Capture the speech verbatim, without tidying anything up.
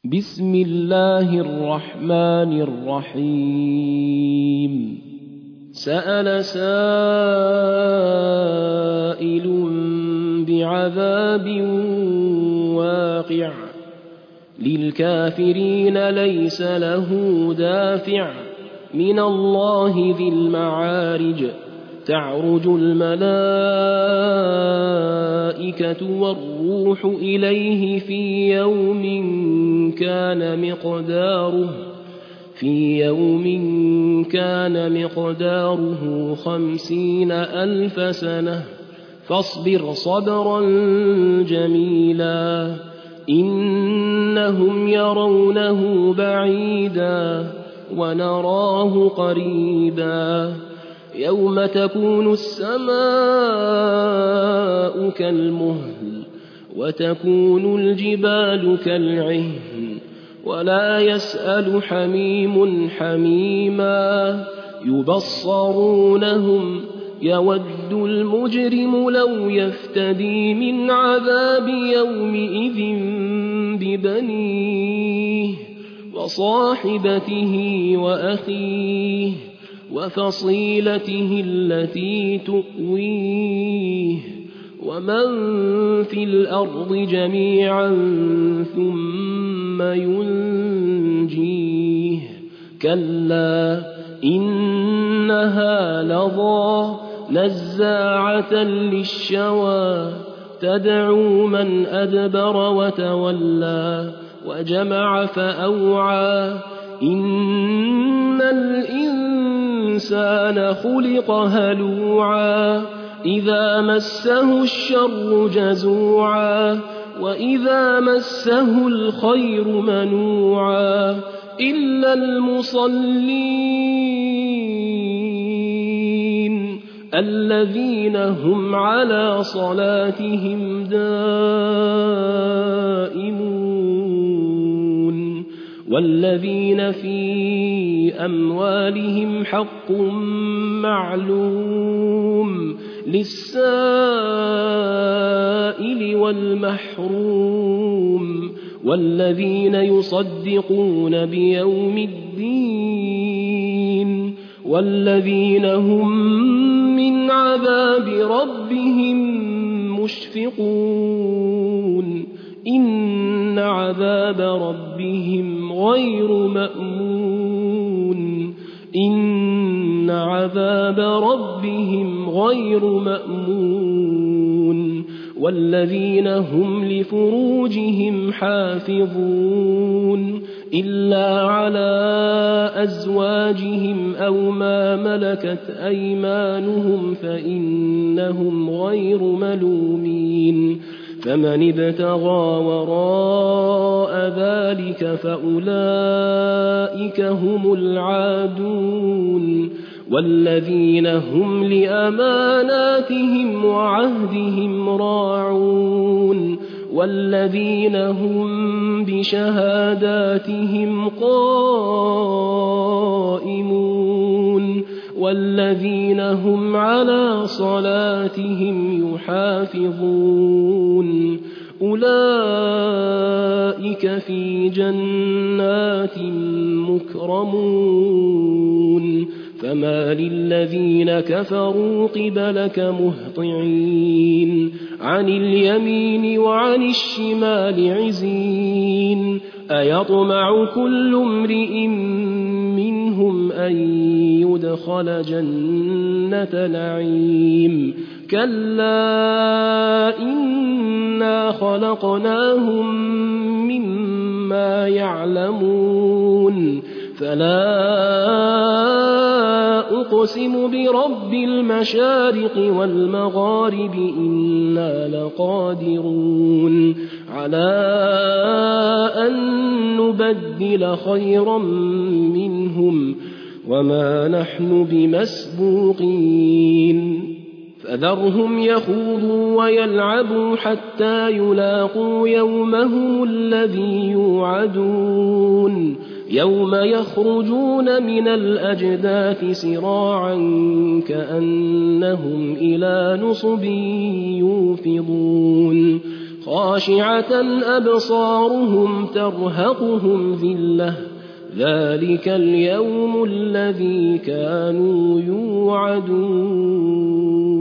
بسم الله الرحمن الرحيم سأل سائل بعذاب واقع للكافرين ليس له دافع من الله ذي المعارج تعرج الملائكة والروح إليه في يوم كان مقداره في يوم كان مقداره خمسين ألف سنة فاصبر صبرا جميلا إنهم يرونه بعيدا ونراه قريبا يوم تكون السماء كالمهل وتكون الجبال كالعهن ولا يسأل حميم حميما يبصرونهم يود المجرم لو يفتدي من عذاب يومئذ ببنيه وصاحبته وأخيه وفصيلته التي تؤويه ومن في الأرض جميعا ثم ينجيه كلا إنها لظى نزاعة للشوى تدعو من أدبر وتولى وجمع فأوعى إن الإنسان خلق هلوعا إذا مسه الشر جزوعا وإذا مسه الخير منوعا إلا المصلين الذين هم على صلاتهم دائمون والذين في أموالهم حق معلوم للسائل والمحروم والذين يصدقون بيوم الدين والذين هم من عذاب ربهم مشفقون إن عذاب ربهم غير مأمون إن عذاب ربهم غير مأمون والذين هم لفروجهم حافظون إلا على أزواجهم أو ما ملكت أيمانهم فإنهم غير ملومين فمن ابتغى وراء ذلك فأولئك هم العادون والذين هم لأماناتهم وعهدهم راعون والذين هم بشهاداتهم قائمون والذين هم على صلاتهم يحافظون أولئك في جنات مكرمون فما للذين كفروا قبلك مهطعين عن اليمين وعن الشمال عزين أيطمع كل امرئ منهم أن يدخل جنة نعيم كلا إنا خلقناهم مما يعلمون فلا أقسم برب المشارق والمغارب إنا لقادرون على أن نبدل خيرا منهم وما نحن بمسبوقين فذرهم يخوضوا ويلعبوا حتى يلاقوا يومهم الذي يوعدون يوم يخرجون من الأجداث سراعا كأنهم إلى نصب يوفضون خاشعة أبصارهم ترهقهم ذلة ذلك اليوم الذي كانوا يوعدون